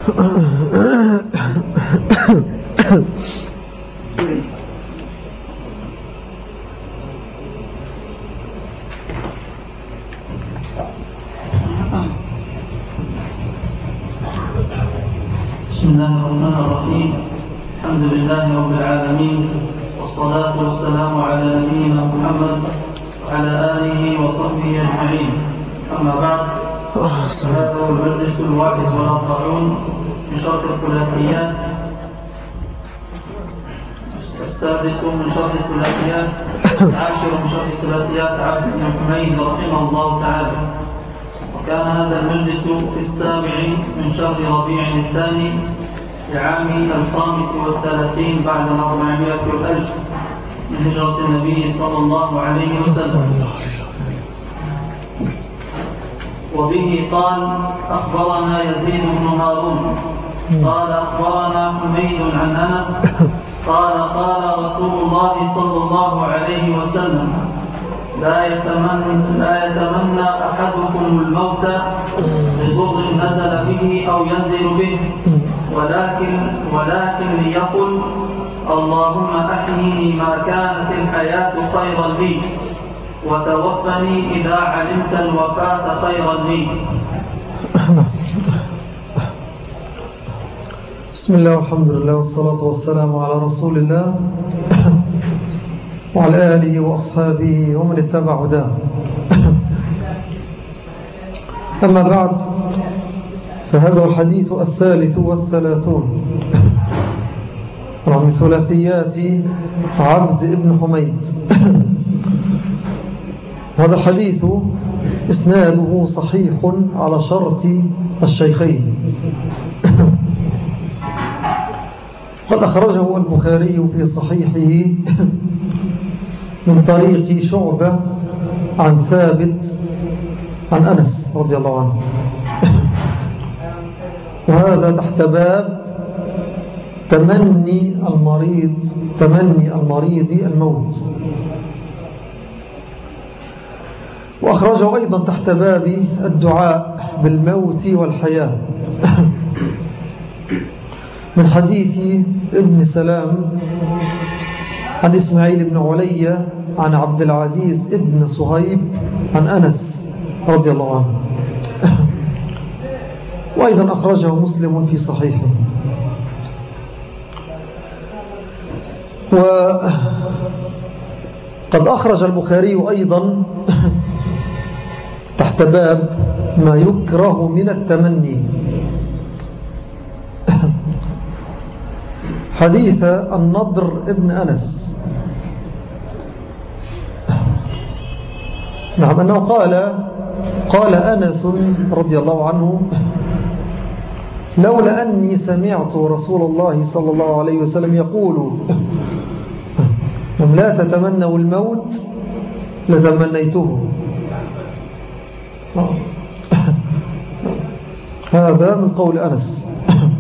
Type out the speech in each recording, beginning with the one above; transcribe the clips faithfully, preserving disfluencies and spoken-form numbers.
بسم الله الرحمن الرحيم. الحمد لله رب العالمين، والصلاة والسلام على نبينا محمد وعلى آله وصحبه أجمعين. أما بعد، هذا هو المجلس الواحد والأربعون من شرح الثلاثيات، السادس من شرح الثلاثيات، العاشر من شرح الثلاثيات عبد بن حميد رحمه الله تعالى. وكان هذا المجلس في السابع من شهر ربيع الثاني لعام الخامس والثلاثين بعد الأربعمائة والألف من هجرة النبي صلى الله عليه وسلم. وبه قال: أخبرنا يزيد بن هارون قال أخبرنا حميد عن أنس قال قال رسول الله صلى الله عليه وسلم: لا يتمنى, لا يتمنى أحدكم الموت بضر نزل به أو ينزل به، ولكن, ولكن ليقل: اللهم أحيني ما كانت الحياة خيرا لي، وتوفني إذا علمت الوفاة خيرا لي. بسم الله والحمد لله والصلاة والسلام على رسول الله وعلى آله وأصحابه ومن اتبع هداه. أما بعد، فهذا الحديث الثالث والثلاثون من ثلاثيات عبد بن حميد. هذا الحديث إسناده صحيح على شرط الشيخين، قد أخرجه البخاري في صحيحه من طريق شعبة عن ثابت عن أنس رضي الله عنه، وهذا تحت باب تمني المريض تمني المريض الموت. وأخرجه أيضا تحت باب الدعاء بالموت والحياة من حديث ابن سلام عن إسماعيل بن علي عن عبد العزيز ابن صهيب عن أنس رضي الله عنه. وأيضا أخرجه مسلم في صحيحه. وقد أخرج البخاري أيضا تحت باب ما يكره من التمني حديث النضر ابن أنس، نعم، أنه قال قال أنس رضي الله عنه: لولا أني سمعت رسول الله صلى الله عليه وسلم يقول: لا تتمنوا الموت لتمنيته. هذا من قول أنس.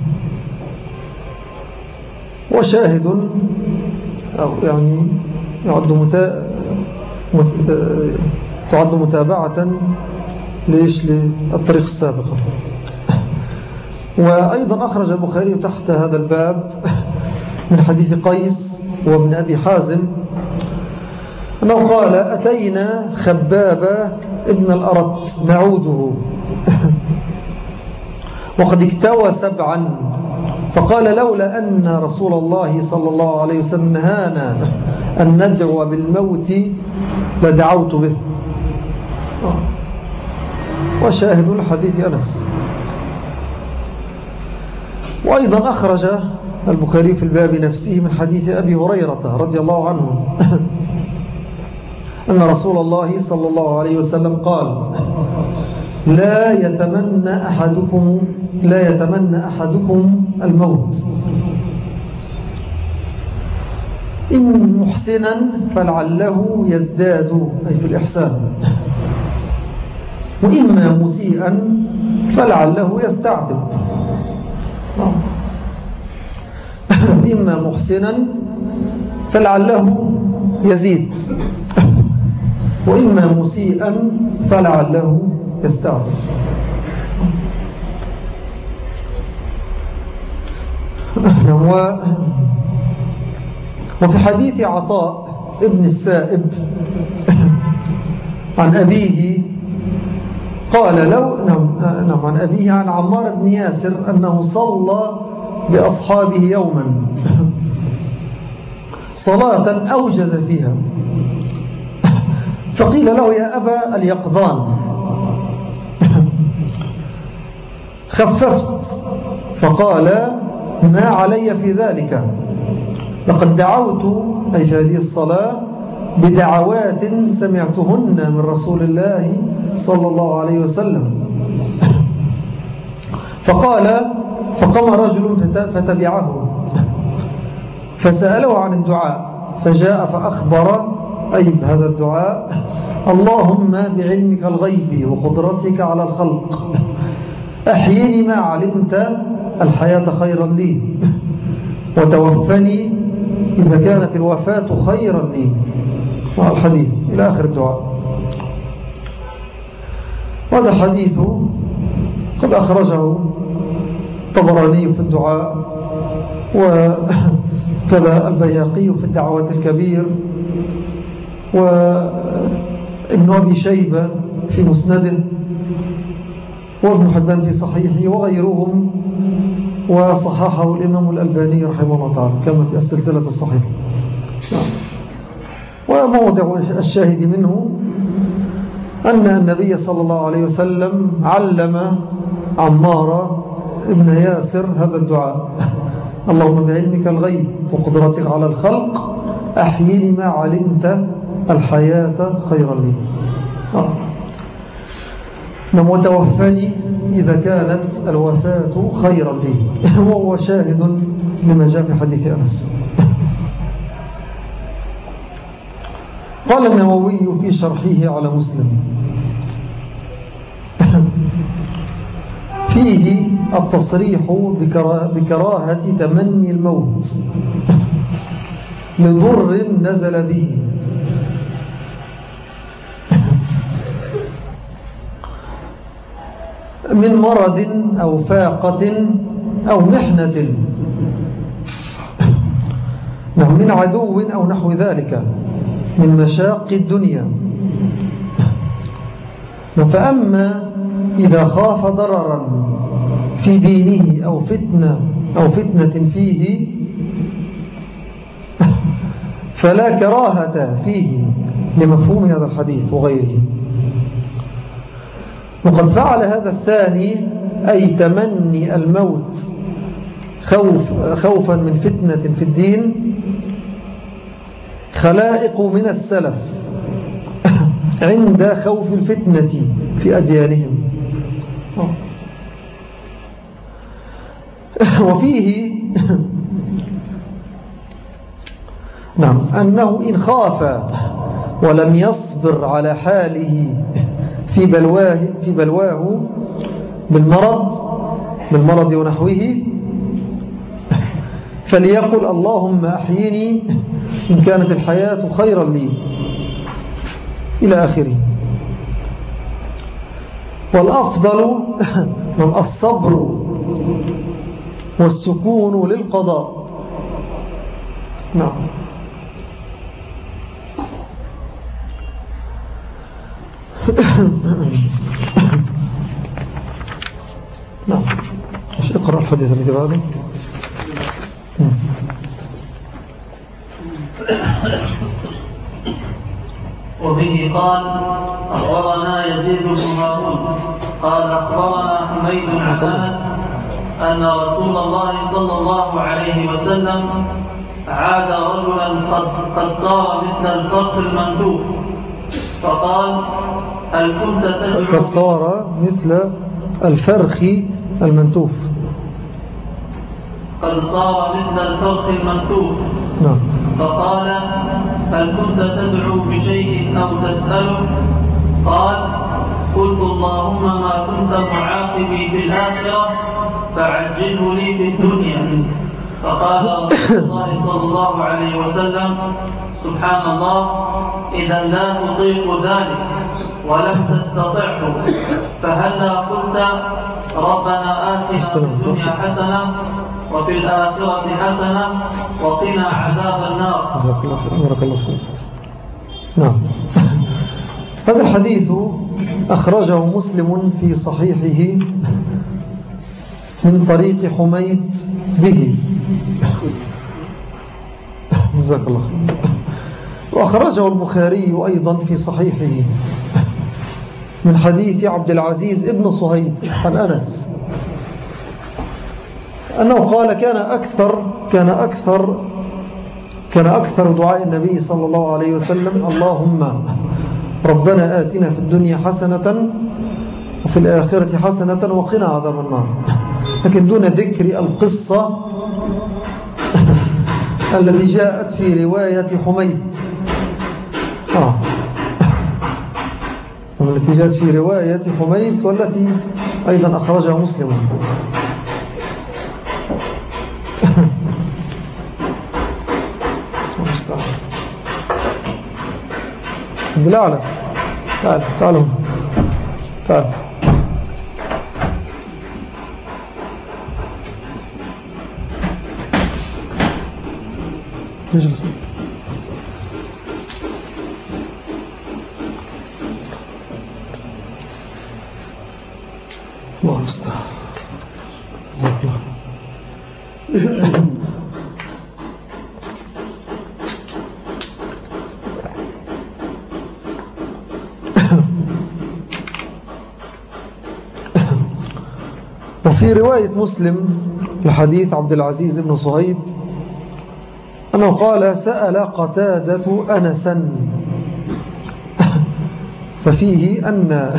وشاهد أو يعني يعد متا... مت... تعد متابعة ليش للطريق السابقة. وأيضا أخرج البخاري تحت هذا الباب من حديث قيس وابن أبي حازم أنه قال: أتينا خباب ابن الأرت نعوده وقد اكتوى سبعا، فقال: لولا أن رسول الله صلى الله عليه وسلم نهانا أن ندعو بالموت لدعوت به. وشاهد الحديث أنس. وأيضا أخرج البخاري في الباب نفسه من حديث أبي هريرة رضي الله عنه أن رسول الله صلى الله عليه وسلم قال: لا يتمنى أحدكم لا يتمنى أحدكم الموت، إن محسنا فلعله يزداد، أي في الإحسان، وإما مسيئا فلعله يستعتب. إما محسنا فلعله يزيد، وإما مسيئا فلعله يستعتب. وفي حديث عطاء ابن السائب عن أبيه قال لو نعم عن أبيه عن عمار بن ياسر أنه صلى بأصحابه يوما صلاة أوجز فيها، فقيل له يا أبا اليقظان خففت، فقال ما علي في ذلك، لقد دعوت أي في هذه الصلاة بدعوات سمعتهن من رسول الله صلى الله عليه وسلم. فقال فقام رجل فتبعه فسأله عن الدعاء، فجاء فأخبر أي بهذا الدعاء: اللهم بعلمك الغيب وقدرتك على الخلق أحيني ما علمت الحياة خيرا لي، وتوفني إذا كانت الوفاة خيرا لي، مع الحديث إلى آخر الدعاء. وهذا الحديث قد أخرجه الطبراني في الدعاء، وكذا البيهقي في الدعوات الكبير، وابن أبي شيبة في مسنده، وابن حبان في صحيحه، وغيرهم، وصححه الإمام الألباني رحمه الله تعالى كما في السلسلة الصحيحة. وموضع الشاهد منه أن النبي صلى الله عليه وسلم علم عمار ابن ياسر هذا الدعاء: اللهم بعلمك الغيب وقدرتك على الخلق أحيني ما علمت الحياة خيرا لي، آه. وتوفني إذا كانت الوفاة خيرا لي، وهو شاهد لما جاء في حديث أنس. قال النووي في شرحه على مسلم: فيه التصريح بكراهة تمني الموت لضر نزل به، من مرض أو فاقة أو محنة، من عدو أو نحو ذلك من مشاق الدنيا. فأما إذا خاف ضررا في دينه أو فتنة أو فتنة فيه فلا كراهة فيه، لمفهوم هذا الحديث وغيره. وقد فعل هذا الثاني أي تمني الموت خوف خوفا من فتنة في الدين خلائق من السلف عند خوف الفتنة في أديانهم. وفيه نعم أنه إن خاف ولم يصبر على حاله في بلواه في بلواه بالمرض بالمرض ونحوه فليقل اللهم أحيني إن كانت الحياة خيرا لي إلى آخره. والأفضل من الصبر والسكون للقضاء. نعم. نعم. ايش اقرأ الحديث الذي بعده. وبه قال أخبرنا يزيد بن هارون قال أخبرنا حميد عن أنس أن رسول الله صلى الله عليه وسلم عاد رجلا قد, قد صار مثل الفرق المندوب فقال هل كنت تدعو قد صار مثل الفرخ المنتوف قد صار مثل الفرخ المنتوف نعم. فقال هل كنت تدعو بشيء أو تسأله؟ قال قلت اللهم ما كنت معاقبي في الآخرة فعجله لي في الدنيا. فقال رسول الله صلى الله عليه وسلم سبحان الله إذا لا أطيق ذلك ولم تستطعه فهلا قلت ربنا آتنا في الدنيا حسنة وفي الآخرة حسنة وقنا عذاب النار. جزاك الله خير. بارك الله فيك. نعم. هذا الحديث أخرجه مسلم في صحيحه من طريق حميد به. جزاك الله خير. وأخرجه البخاري أيضا في صحيحه من حديث عبد العزيز ابن صهيب عن أنس أنه قال كان أكثر كان أكثر كان أكثر دعاء النبي صلى الله عليه وسلم اللهم ربنا آتنا في الدنيا حسنة وفي الآخرة حسنة وقنا عذاب النار، لكن دون ذكر القصة التي جاءت في رواية حميد آه. والتي جاءت في رواية حميد والتي أيضا أخرجها مسلم. بالله تعال تعالوا تعال اجلس. الله المستعان. جزاك الله. وفي رواية مسلم لحديث عبد العزيز بن صهيب أنه قال سأل قتادة أنسا ففيه أن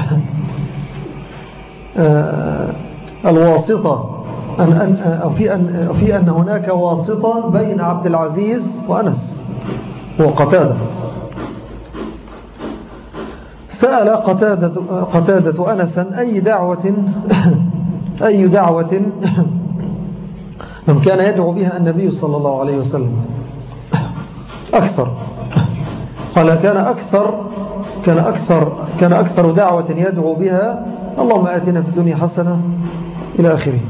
الواسطة أن أن أو في أن أو في أن هناك واسطة بين عبد العزيز وأنس هو قتادة. سأل قتادة قتادة أنسا أي دعوة أي دعوة كان يدعو بها النبي صلى الله عليه وسلم أكثر. قال كان أكثر كان أكثر كان أكثر دعوة يدعو بها اللهم آتنا في الدنيا حسنة إلى آخره.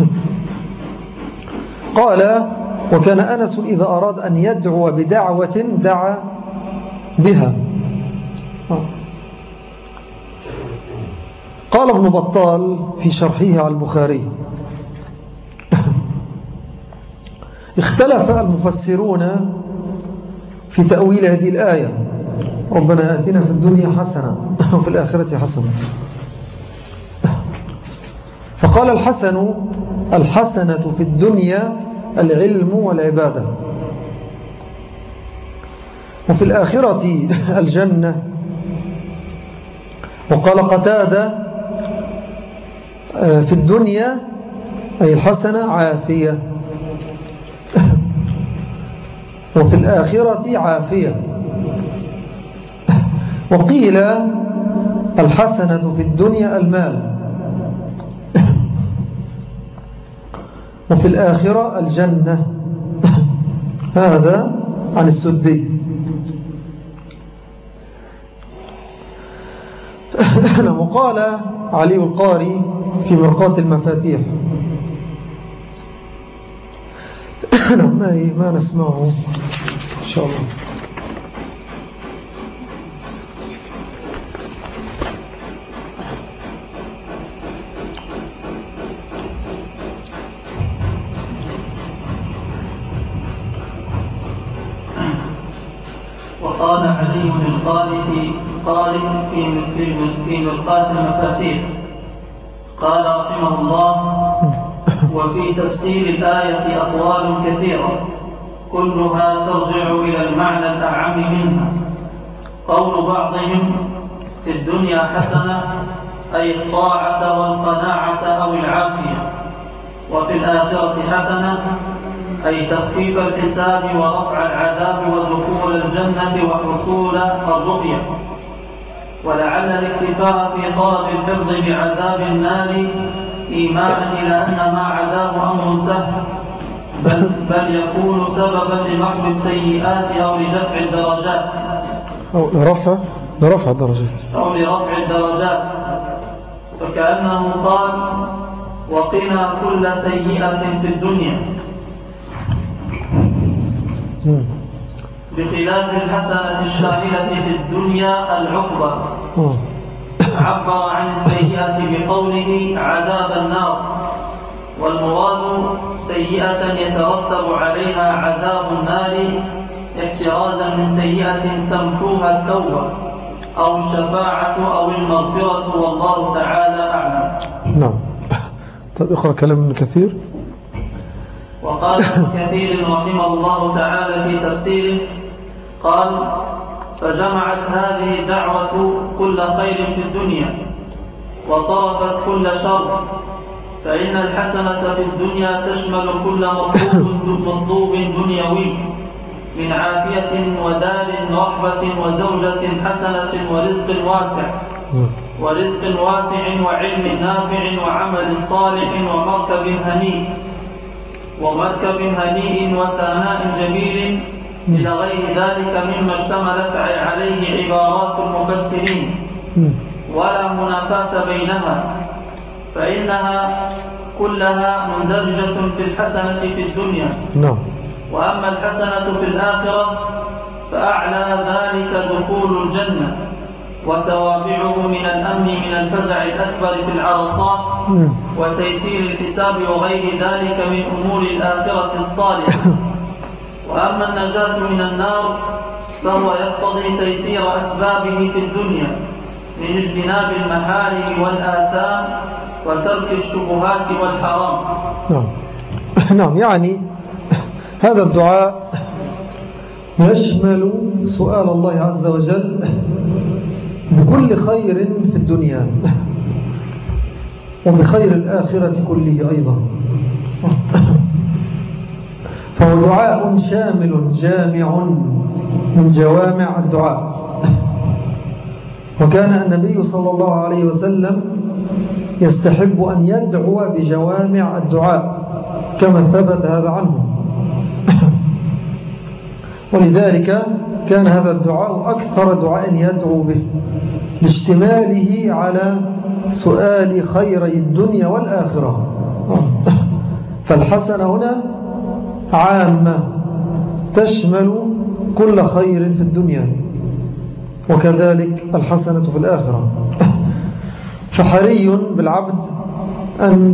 قال وكان أنس إذا أراد أن يدعو بدعوة دعا بها. قال ابن بطال في شرحه على البخاري اختلف المفسرون في تأويل هذه الآية ربنا آتنا في الدنيا حسنة وفي الآخرة حسنة. فقال الحسن الحسنة في الدنيا العلم والعبادة، وفي الآخرة الجنة. وقال قتادة في الدنيا أي الحسنة عافية وفي الآخرة عافية. وقيل الحسنة في الدنيا المال وفي الآخرة الجنة. هذا عن السدي. وقال علي القاري في مرقاة المفاتيح ما ما نسمعه إن شاء الله. وقال علي القاري في قارئ في في في مرقاة المفاتيح قال رحمه الله وفي تفسير الآية أقوال كثيرة كلها ترجع إلى المعنى الأعم منها. قول بعضهم في الدنيا حسنة أي الطاعة والقناعة أو العافية، وفي الآخرة حسنة أي تخفيف الحساب ورفع العذاب ودخول الجنة وحصول الرؤية. ولعل الاكتفاء في طلب الحفظ بعذاب النار إيماء إلى أن ما عذاب أمر سهل بل, بل يكون سببا لمحو السيئات أو لدفع الدرجات أو لرفع لرفع الدرجات أو لرفع الدرجات. فكأنه قال وقنا كل سيئة في الدنيا، بخلاف الحسنة الشاملة في الدنيا العقبة. عبر عن السيئة بقوله عذاب النار، والمراد سيئة يترتب عليها عذاب النار احترازا من سيئة تمحوها التوبة أو الشفاعة أو المغفرة، والله تعالى أعلم. نعم. طيب اقرأ كلام ابن كثير. وقال ابن كثير رحمه الله تعالى في تفسيره قال: فجمعت هذه الدعوة كل خير في الدنيا وصرفت كل شر، فإن الحسنة في الدنيا تشمل كل مطلوب مطلوب دنيوي من عافية ودار رحبة وزوجة حسنة ورزق واسع ورزق واسع وعلم نافع وعمل صالح ومركب هنيء ومركب هنيء وثناء جميل إلى غير ذلك مما اشتملت عليه عبارات المفسرين، ولا منافاة بينها، فإنها كلها مندرجة في الحسنة في الدنيا. نعم. وأما الحسنة في الآخرة فأعلى ذلك دخول الجنة وتوابعه من الأمن من الفزع الأكبر في العرصات وتيسير الحساب وغير ذلك من أمور الآخرة الصالحة. وأما النجاة من النار فهو يقتضي تيسير أسبابه في الدنيا من اجتناب المحارم والآثام وترك الشبهات والحرام. نعم. نعم، يعني هذا الدعاء يشمل سؤال الله عز وجل بكل خير في الدنيا وبخير الآخرة كله أيضا، فهو دعاء شامل جامع من جوامع الدعاء. وكان النبي صلى الله عليه وسلم يستحب أن يدعو بجوامع الدعاء كما ثبت هذا عنه، ولذلك كان هذا الدعاء أكثر دعاء يدعو به لاشتماله على سؤال خيري الدنيا والآخرة. فالحسنة هنا عامة تشمل كل خير في الدنيا، وكذلك الحسنة في الآخرة. فحري بالعبد أن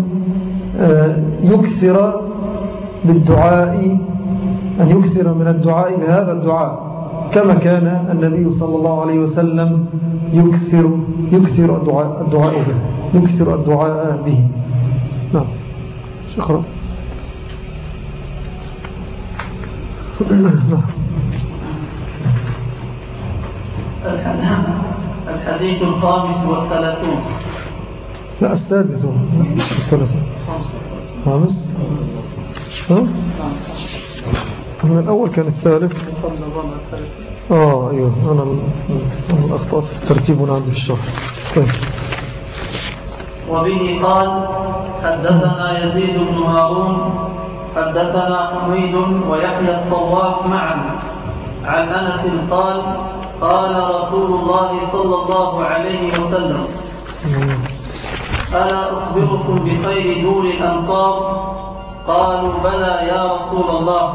يكثر بالدعاء أن يكثر من الدعاء بهذا الدعاء كما كان النبي صلى الله عليه وسلم يكثر يكثر الدعاء الدعاء به يكثر الدعاء به. نعم. شكرا. الحديث الخامس والثلاثون. لا، السادس الثلاثون. خامس. ها؟ أنا الأول كان الثالث. آه أيوه، أنا أنا أخطأت في الترتيب عندي في الشرح. طيب. وبه قال: حدثنا يزيد بن هارون حدثنا حميد ويحيى الصواف معا عن أنس قال: قال رسول الله صلى الله عليه وسلم: ألا أخبركم بخير دور الأنصار؟ قالوا: بلى يا رسول الله.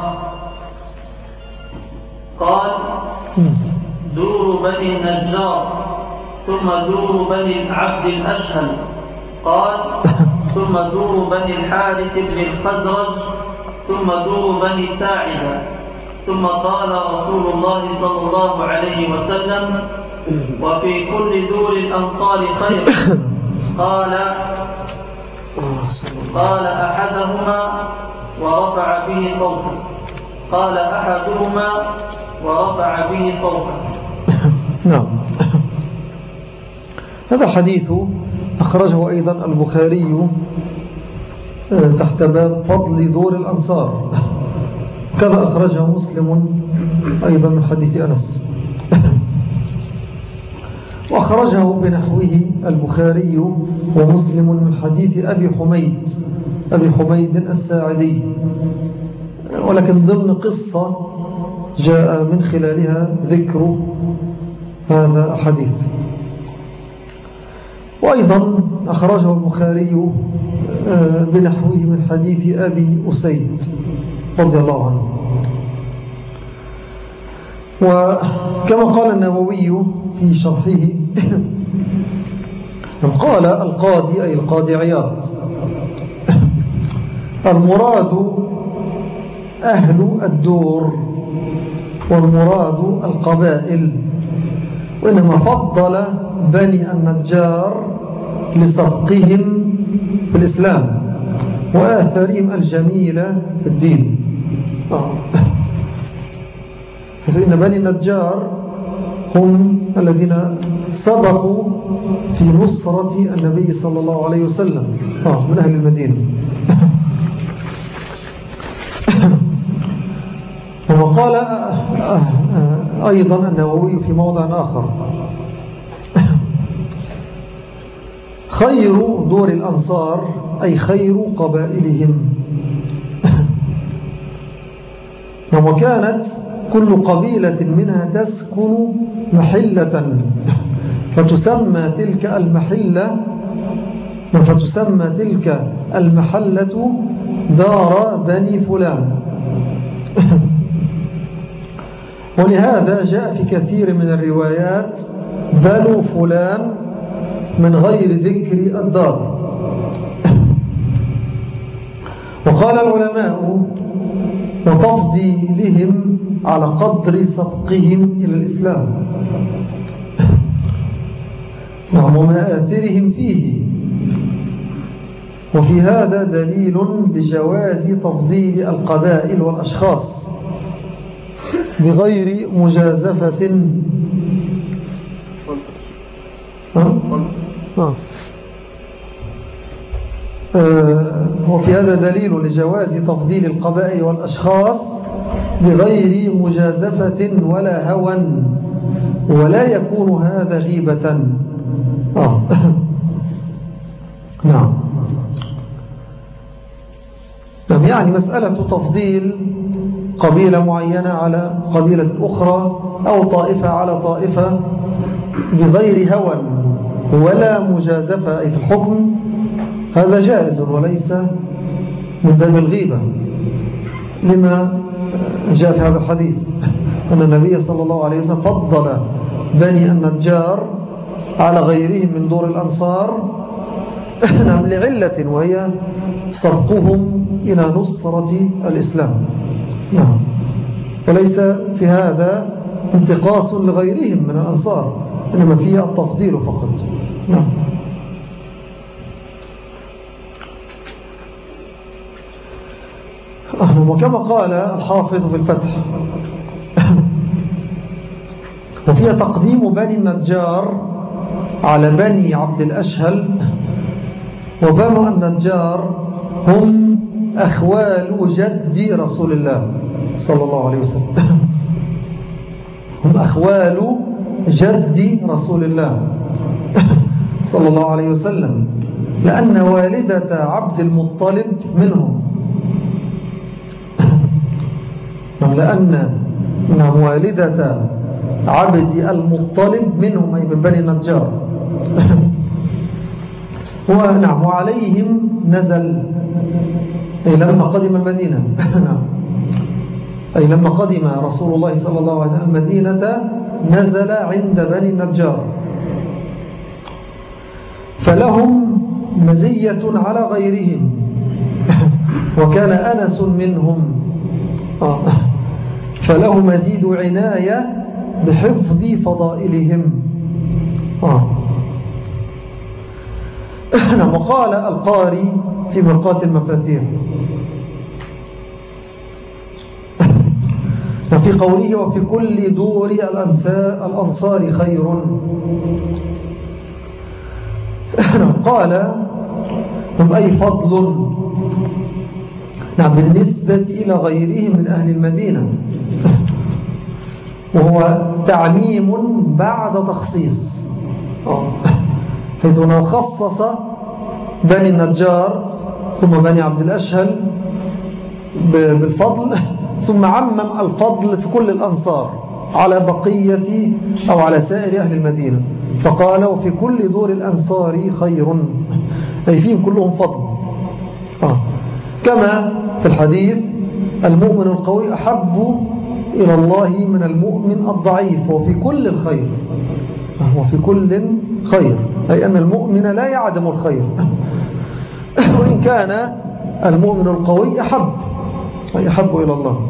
قال: دور بني النجار، ثم دور بني العبد الأشهل، قال: ثم دور بني الحارث بن الخزرج، ثم دور بني ساعدة، ثم قال رسول الله صلى الله عليه وسلم: وفي كل دور الأنصار خير. قال قال أحدهما ورفع به صوته قال أحدهما ورفع به صوته. نعم. هذا الحديث أخرجه أيضا البخاري تحت باب فضل دور الأنصار، كذا أخرجه مسلم أيضا من حديث أنس، وأخرجه بنحوه البخاري ومسلم من حديث أبي حميد أبي حميد الساعدي، ولكن ضمن قصة جاء من خلالها ذكر هذا الحديث. وأيضا أخرجه البخاري بنحوه من حديث أبي أسيد رضي الله عنه. وكما قال النووي في شرحه قال القاضي أي القاضي عياض المراد أهل الدور والمراد القبائل، وإنما فضل بني النجار لسبقهم في الإسلام وآثارهم الجميلة في الدين. آه. حيث إن بني النجار هم الذين سبقوا في نصرة النبي صلى الله عليه وسلم آه. من أهل المدينة. وقال أيضا النووي في موضع آخر خير دور الأنصار أي خير قبائلهم. وكانت كل قبيلة منها تسكن محلة فتسمى تلك المحلة فتسمى تلك المحلة دار بني فلان. ولهذا جاء في كثير من الروايات بنو فلان من غير ذكر الدار. وقال العلماء وتفضيلهم على قدر سبقهم إلى الإسلام نعم ومآثرهم فيه. وفي هذا دليل لجواز تفضيل القبائل والأشخاص بغير مجازفة. أه؟ أه. أه وفي هذا دليل لجواز تفضيل القبائل والأشخاص بغير مجازفة ولا هوى، ولا يكون هذا غيبة. أه. نعم نعم يعني مسألة تفضيل قبيلة معينة على قبيلة أخرى أو طائفة على طائفة بغير هوى ولا مجازفة أي في الحكم، هذا جائز وليس من باب الغيبة، لما جاء في هذا الحديث أن النبي صلى الله عليه وسلم فضل بني النجار على غيرهم من دور الأنصار نعم لعلة وهي سبقهم إلى نصرة الإسلام. نعم وليس في هذا انتقاص لغيرهم من الأنصار، إنما فيه التفضيل فقط. نعم وكما قال الحافظ في الفتح وفيها تقديم بني النجار على بني عبد الأشهل. وبنو النجار هم أخوال جد رسول الله صلى الله عليه وسلم هم أخوال جد رسول الله صلى الله عليه وسلم، لأن والدة عبد المطلب منهم لأن والدة عبد المطلب منهم أي من بني النجار. ونعم وعليهم نزل أي لما قدم المدينة نعم أي لما قدم رسول الله صلى الله عليه وسلم المدينة نزل عند بني النجار، فلهم مزية على غيرهم وكان أنس منهم فله مزيد عناية بحفظ فضائلهم. وقال القاري في مرقاة المفاتيح وفي قوله وفي كل دور الأنصار خير قال هم أي فضل نعم بالنسبة إلى غيرهم من أهل المدينة، وهو تعميم بعد تخصيص، حيث أنه خصص بني النجار ثم بني عبد الأشهل بالفضل، ثم عمم الفضل في كل الأنصار على بقية أو على سائر أهل المدينة، فقال وفي كل دور الأنصار خير، أي فيهم كلهم فضل. آه. كما في الحديث المؤمن القوي أحب إلى الله من المؤمن الضعيف وفي كل الخير، وفي كل خير، أي أن المؤمن لا يعدم الخير، وإن كان المؤمن القوي أحب أي أحب إلى الله.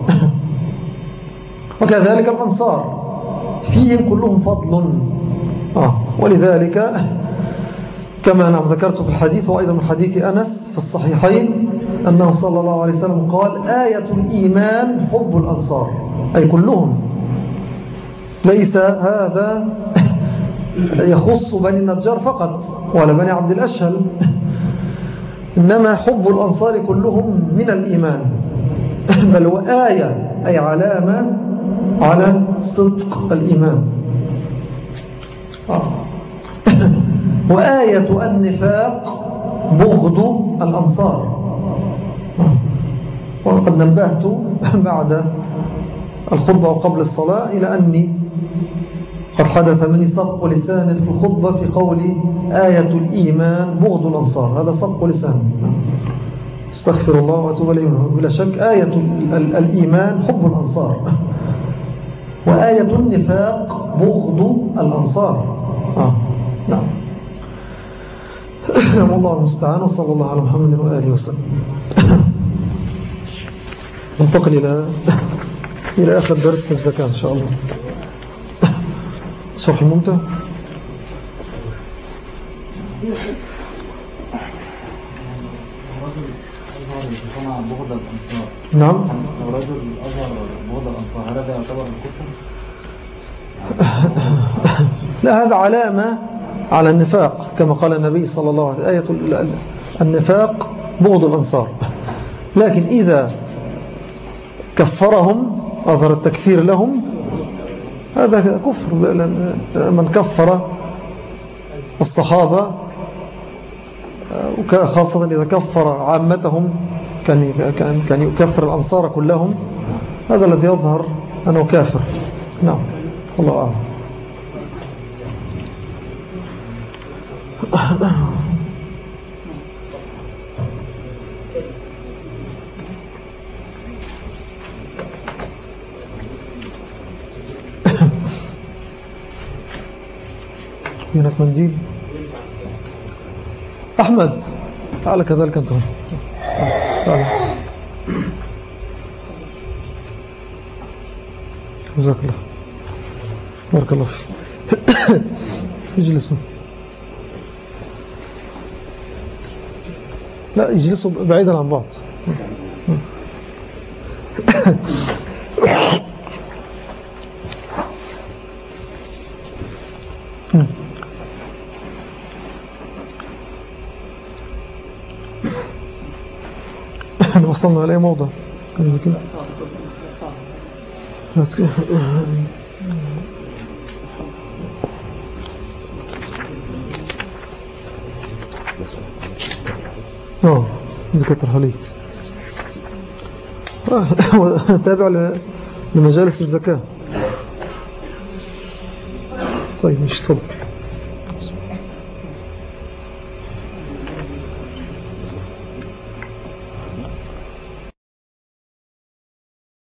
وكذلك الأنصار فيهم كلهم فضل، آه. ولذلك كما نعم ذكرت في الحديث، وأيضا من حديث أنس في الصحيحين أنه صلى الله عليه وسلم قال آية الإيمان حب الأنصار، أي كلهم، ليس هذا يخص بني النجار فقط ولا بني عبد الأشهل، إنما حب الأنصار كلهم من الإيمان، بل وآية أي علامة على صدق الإيمان. آه. وآية النفاق بغض الأنصار. وقد نبهت بعد الخطبة وقبل الصلاة إلى أني قد حدث مني سبق لسان في الخطبة في قول آية الإيمان بغض الأنصار، هذا سبق لسان، استغفر الله وأتوب إليه. بلا شك آية الإيمان حب الأنصار، وآية النفاق بغض الأنصار. آه. نعم. نعم، الله المستعان، وصلى الله على محمد وآله وسلم. ننتقل إلى إلى آخر درس في الزكاة إن شاء الله. شرح الممتع. نعم. لو رجل أظهر بغض الأنصار هذا يعتبر الكفر؟ لا، هذا علامة على النفاق كما قال النبي صلى الله عليه وسلم، آية النفاق بغض الأنصار. لكن إذا كفرهم أظهر التكفير لهم هذا كفر. من كفر الصحابة خاصة إذا كفر عامتهم كان كان يكفر الأنصار كلهم، هذا الذي يظهر أنه كافر. نعم، الله أعلم. هناك منديل. أحمد تعال كذلك أنت. تعال. جزاك الله، بارك الله فيك. اجلسوا. لا، اجلسوا بعيدا عن بعض. وصلنا إلى موضع اه ذكر الحليب تابع لمجالس الزكاة. طيب مش تفضل.